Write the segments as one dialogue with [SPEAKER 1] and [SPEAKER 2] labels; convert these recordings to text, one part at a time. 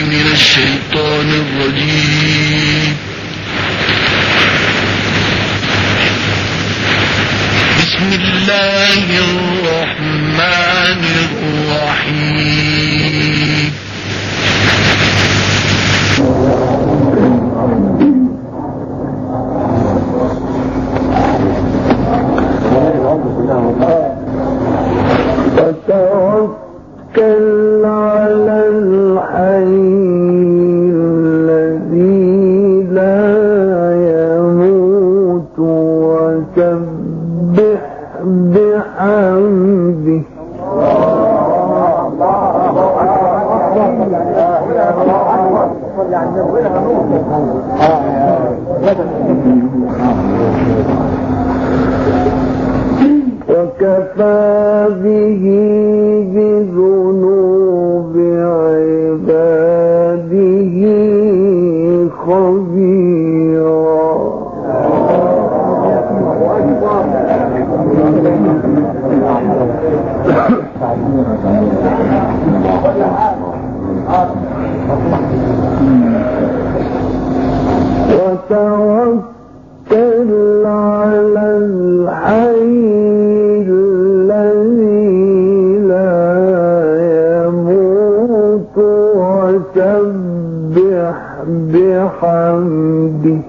[SPEAKER 1] من الشيطان الرجيم. بسم الله الرحمن الرحيم. وتوكل على الحي الذي لا يموت وسبح بحمده وكفى به بذنوب عباده خبيرا. وتوكل على الحي وسبح بحمده.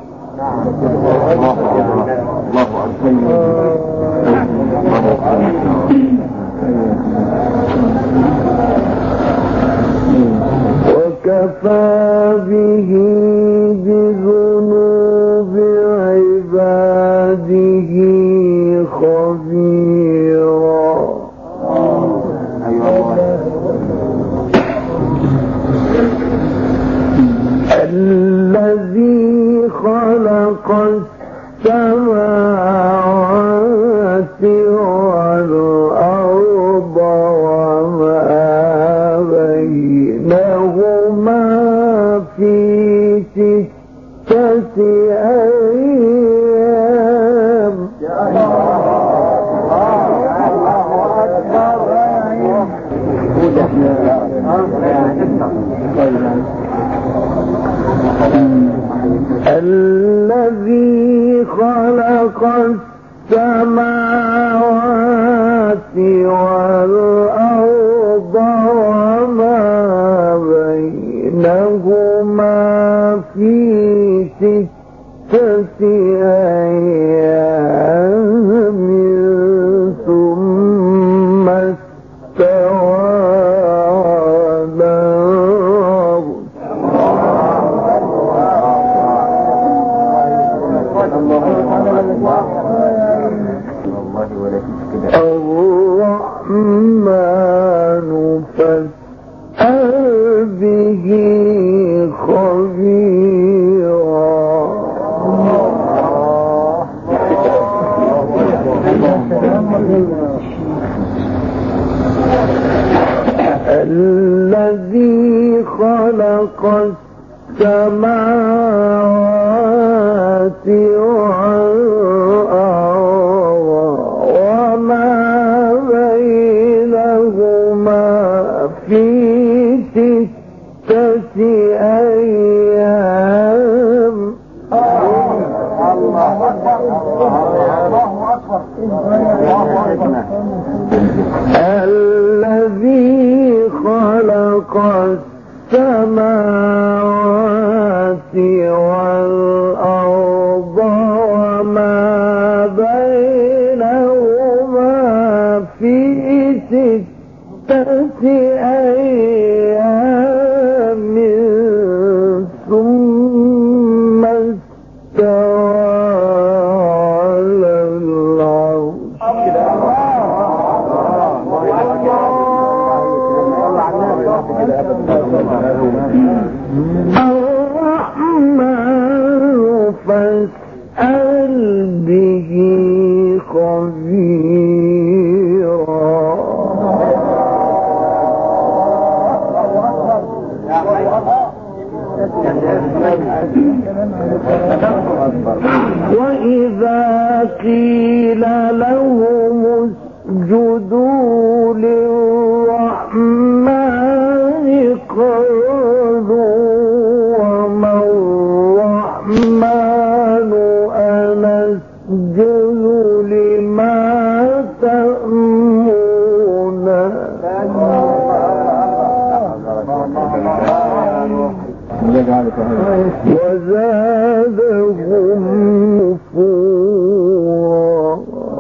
[SPEAKER 1] وكفى به بذنوب عباده خبيرا. الذي خلق السماوات والأرض وما بينهما في 6 أيام. الذي خلق السماوات والأرض وما بينهما في 6 أيام ثم استوى على الرحمن فاسأل به خبيرا. الذي خلق السماوات والأرض وما بينهما في 6 أيام. الذي خلق السماوات والأرض وما بينهما في 6 أيام ثم استوى على العرش. الرحمن فاسأل به خبيرا. وإذا قيل لهم اسجدوا للرحمن قالوا وزادهم نفورا.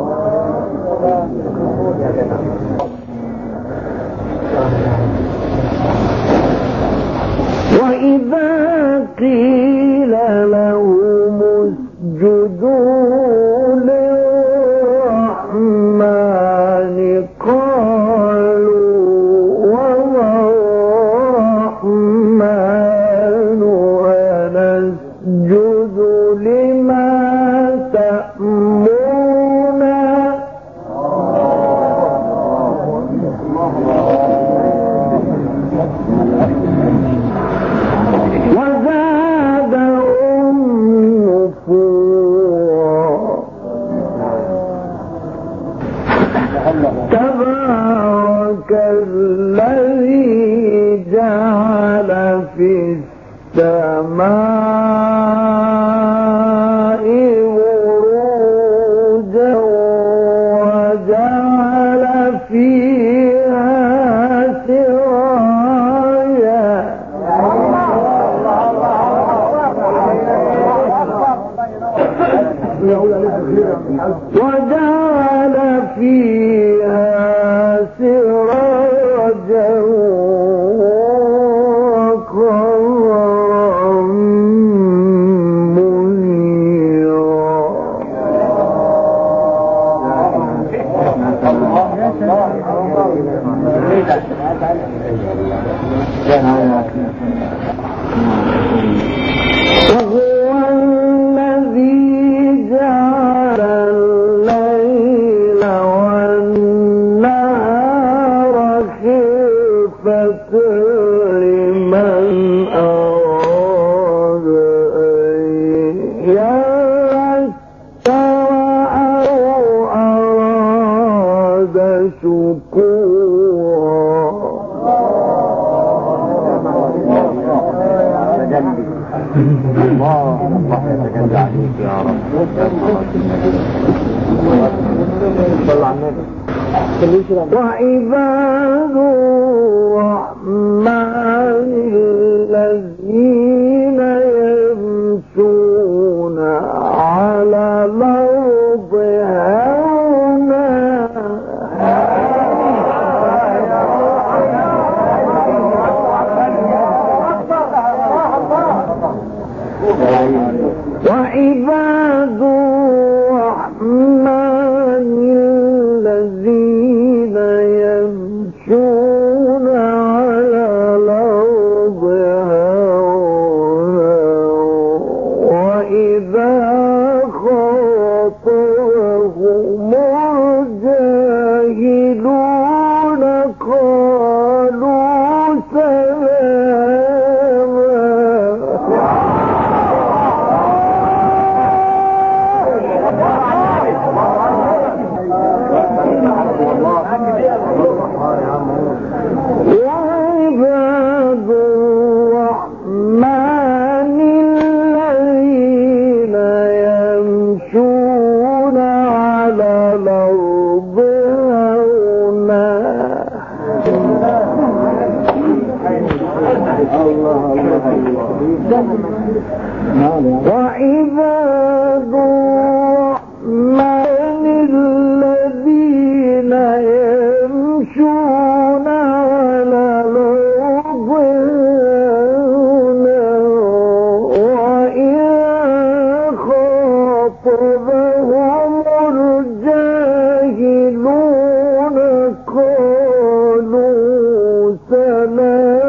[SPEAKER 1] وإذا قيل لهم اسجدوا للرحمن قالوا وما الرحمن ونسجد لما تأمرنا. وزادهم نفورا. تبارك الذي جعل في السماء بروجا وجعل فيها سراجا وجعل فيها سراجا وقمرا منيرا. وهو الذي جعل الليل والنهار خلفة لمن أراد أن يذكر أو أراد شكورا.
[SPEAKER 2] الله يتجلى عليك يا رب.
[SPEAKER 1] وعباد الرحمن الذين يمشون على الأرض هونا وعباد الرحمن الذين يمشون على الأرض هونا وإذا خاطبهم الجاهلون قالوا وعباد الرحمن الذين يمشون على الأرض هونا وعباد الرحمن الذين يمشون على الأرض هونا وإذا خاطبهم الجاهلون قالوا سلاما.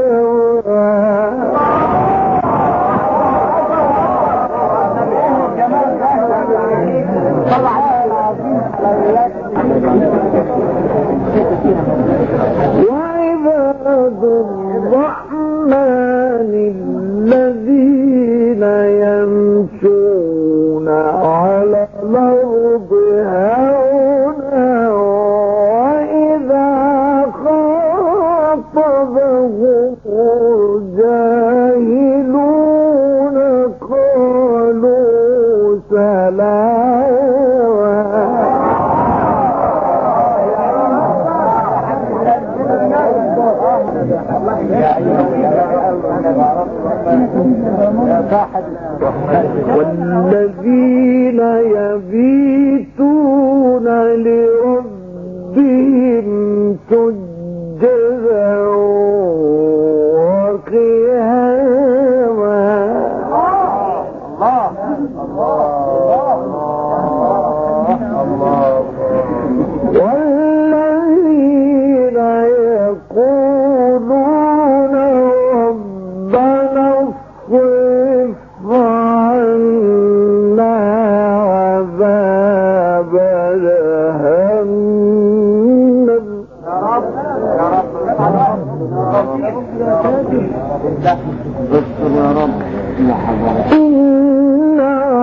[SPEAKER 1] وعباد الرحمن الذين يمشون على الأرض هونا وإذا خاطبهم الجاهلون قالوا سلاما. والذين يبيتون لربهم سجدا وقياما. والذين يقولون ربنا اصرف عنا عذاب جهنم. إن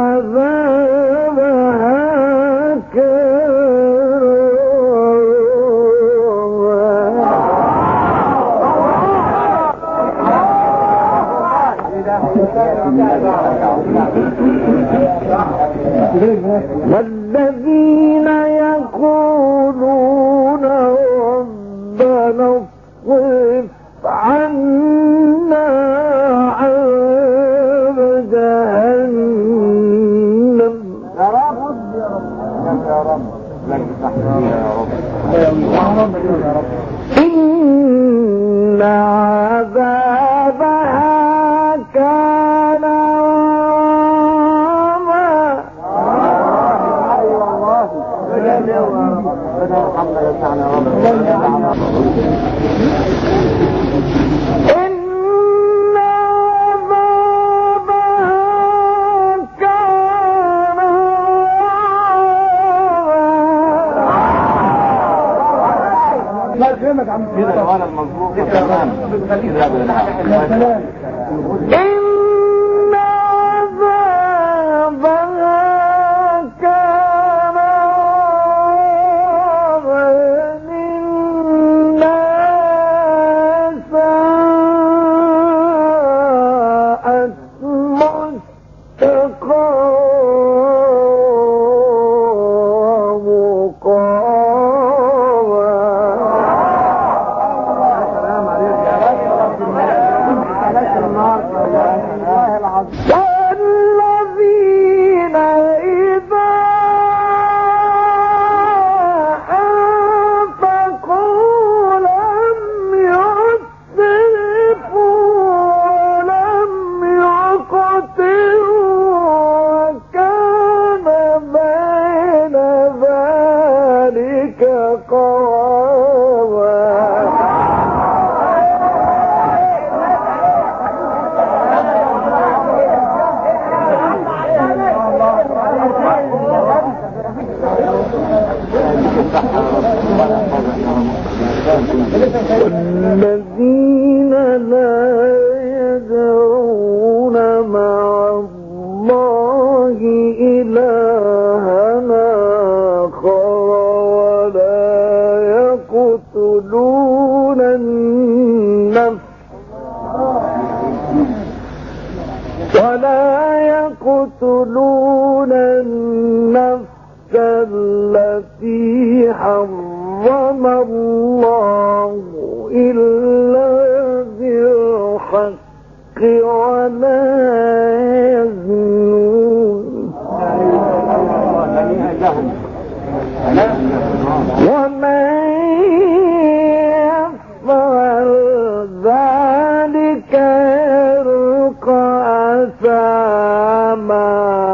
[SPEAKER 1] عذابها والذين يقولون ربنا اصرف عنا عذاب جهنم.
[SPEAKER 2] يا رب يا رب لك تحميل يا رب.
[SPEAKER 1] إن عذابها كان الذين لا يدعون مع الله إلهنا آخر ولا يقتلون النفس التي حرم الله إلا بالحق ولا يزنون ومن يفعل ذلك يلقى أثاما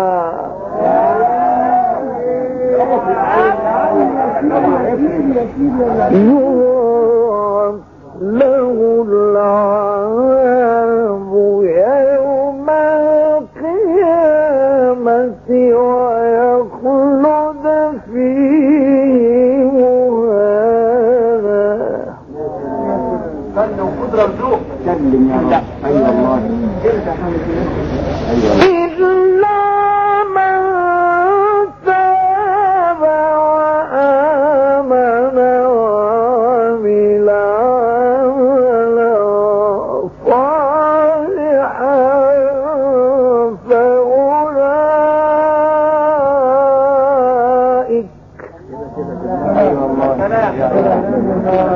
[SPEAKER 1] يضاعف له العذاب يوم القيامة ويخلد فيه مهانا. إلا من تاب وآمن وعمل عملا صالحا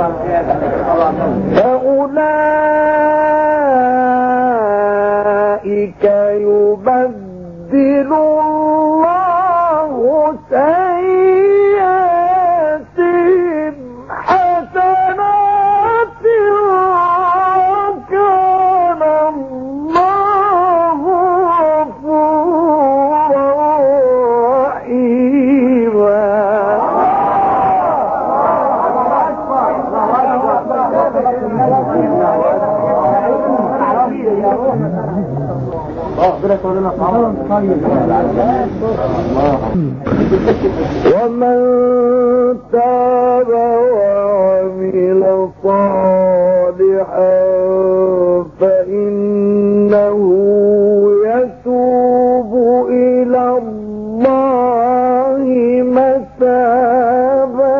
[SPEAKER 1] فأولئك
[SPEAKER 2] ربنا يقول لنا
[SPEAKER 1] ومن تاب وعمل صالحا فإنه يتوب إلى الله متابا.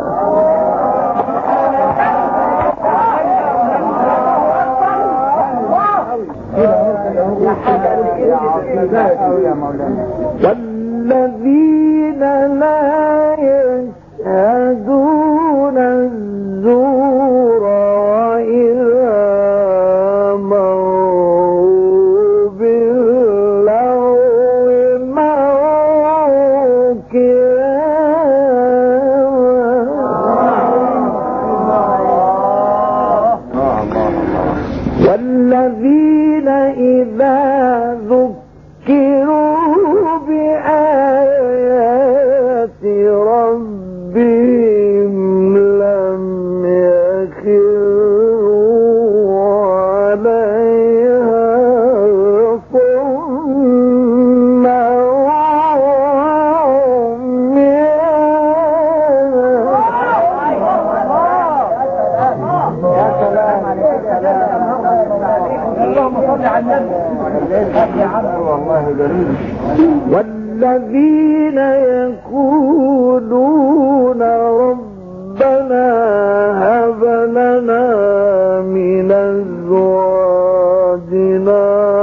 [SPEAKER 1] والذين لا يشهدون الزور وإذا مروا باللغو مروا كراما. والذين إذا ذكروا بآيات ربهم لم يخروا عليها صما والذين يقولون ربنا هب لنا من أزواجنا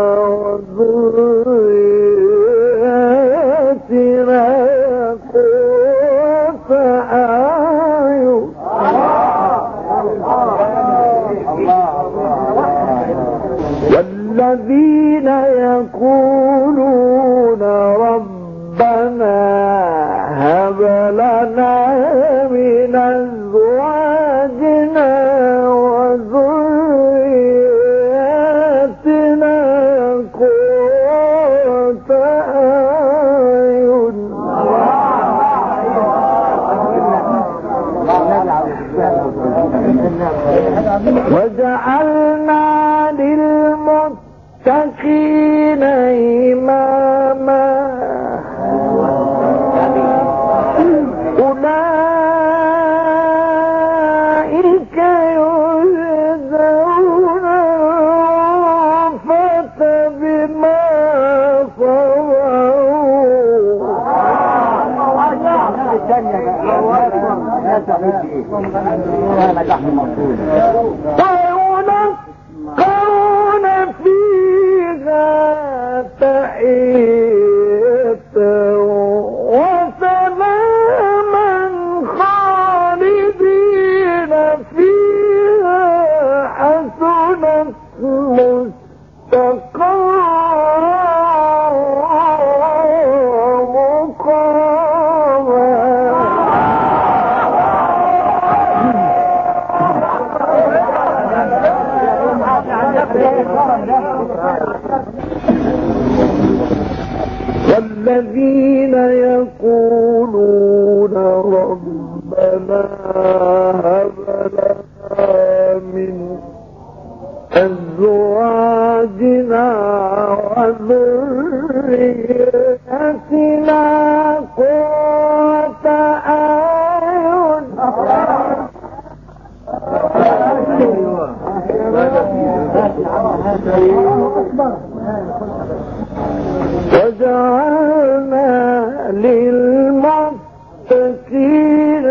[SPEAKER 1] وذرياتنا قرة أعين والذين يقولون ربنا هب لنا من أزواجنا وذرياتنا قرة أعين وجعلنا للمتقين إماما. أولئك يجزون الغرفة بما ويلقون فيها تحية وسلاما خالدين فيها حسنت والذين يقولون ربنا هب لنا من أزواجنا وذرياتنا قرة أعين وجعلنا للمتقين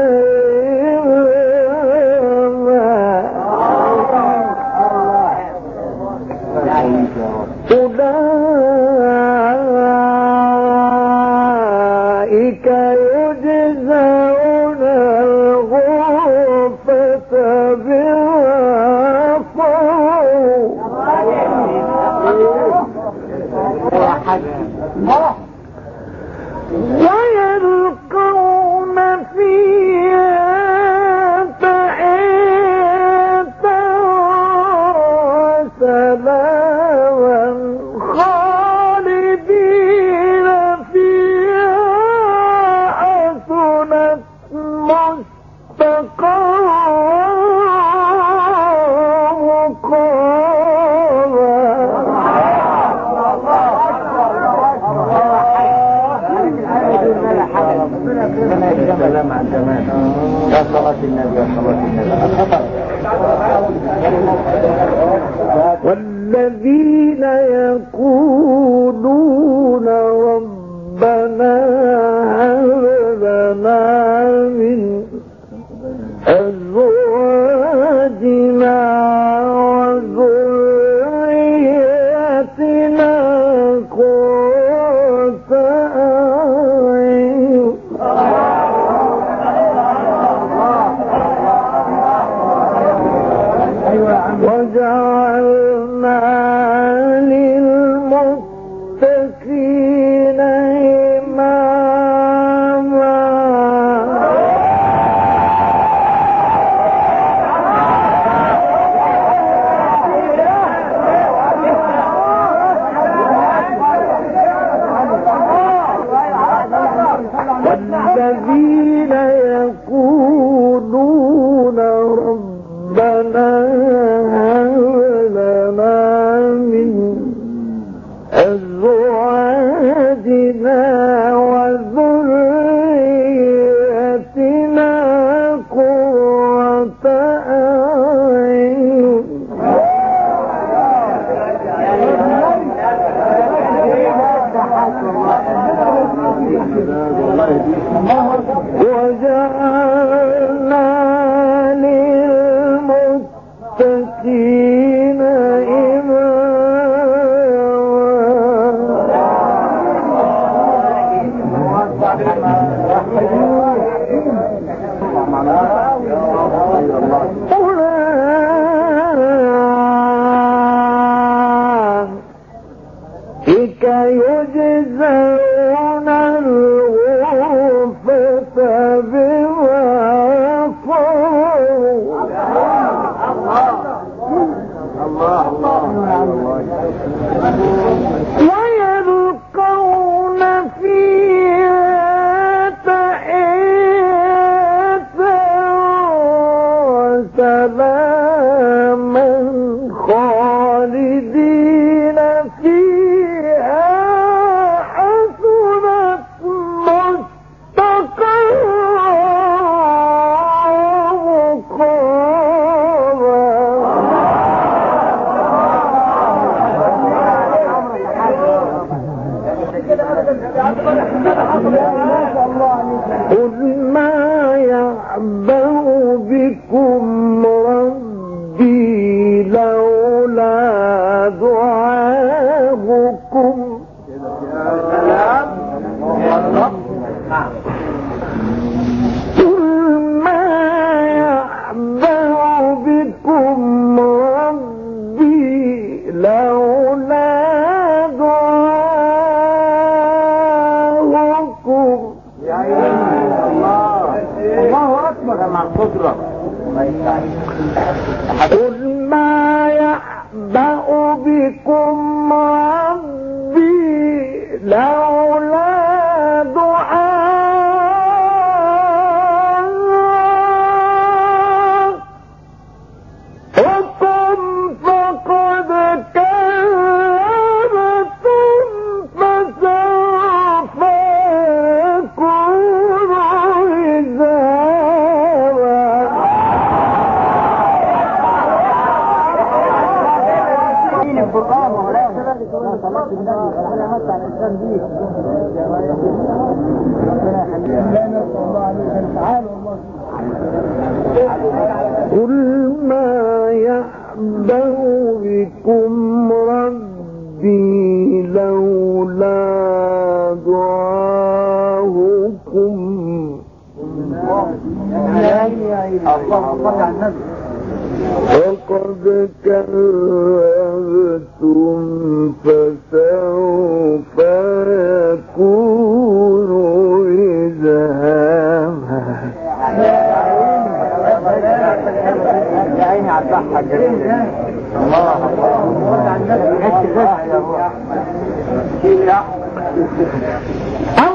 [SPEAKER 1] أولئك يجزون الغرفة بما صبروا ويلقون فيها تحية وسلاما خالدين فيها حسنت مستقرا مقاما. والذين يقولون ربنا هب لنا من أزواجنا وذريتنا قرة أعين وجعلنا للمتقين إماما والذين يقولون ربنا هب لنا من أزواجنا وذريتنا قرة أعين وجعلنا للمتقين أولئك يجزون الغرفة بما صبروا ويلقون فيها تحية وسلاما خالدين فيها حسنت مستقرا قل ما يعبأ بكم ربي لولا دعاؤكم قل ما يعبأ بكم ربي لولا دعاؤكم
[SPEAKER 2] الله أكبر مع القدرة.
[SPEAKER 1] قل ما يعبأ بكم ربي لولا دعاؤكم فقد كذبتم فسوف يكون قل ما يعبأ بكم ربي لولا دعاؤكم وقد كذبتم فسوف يكون لزاما.
[SPEAKER 2] يا عيني على الصحة الجميلة. الله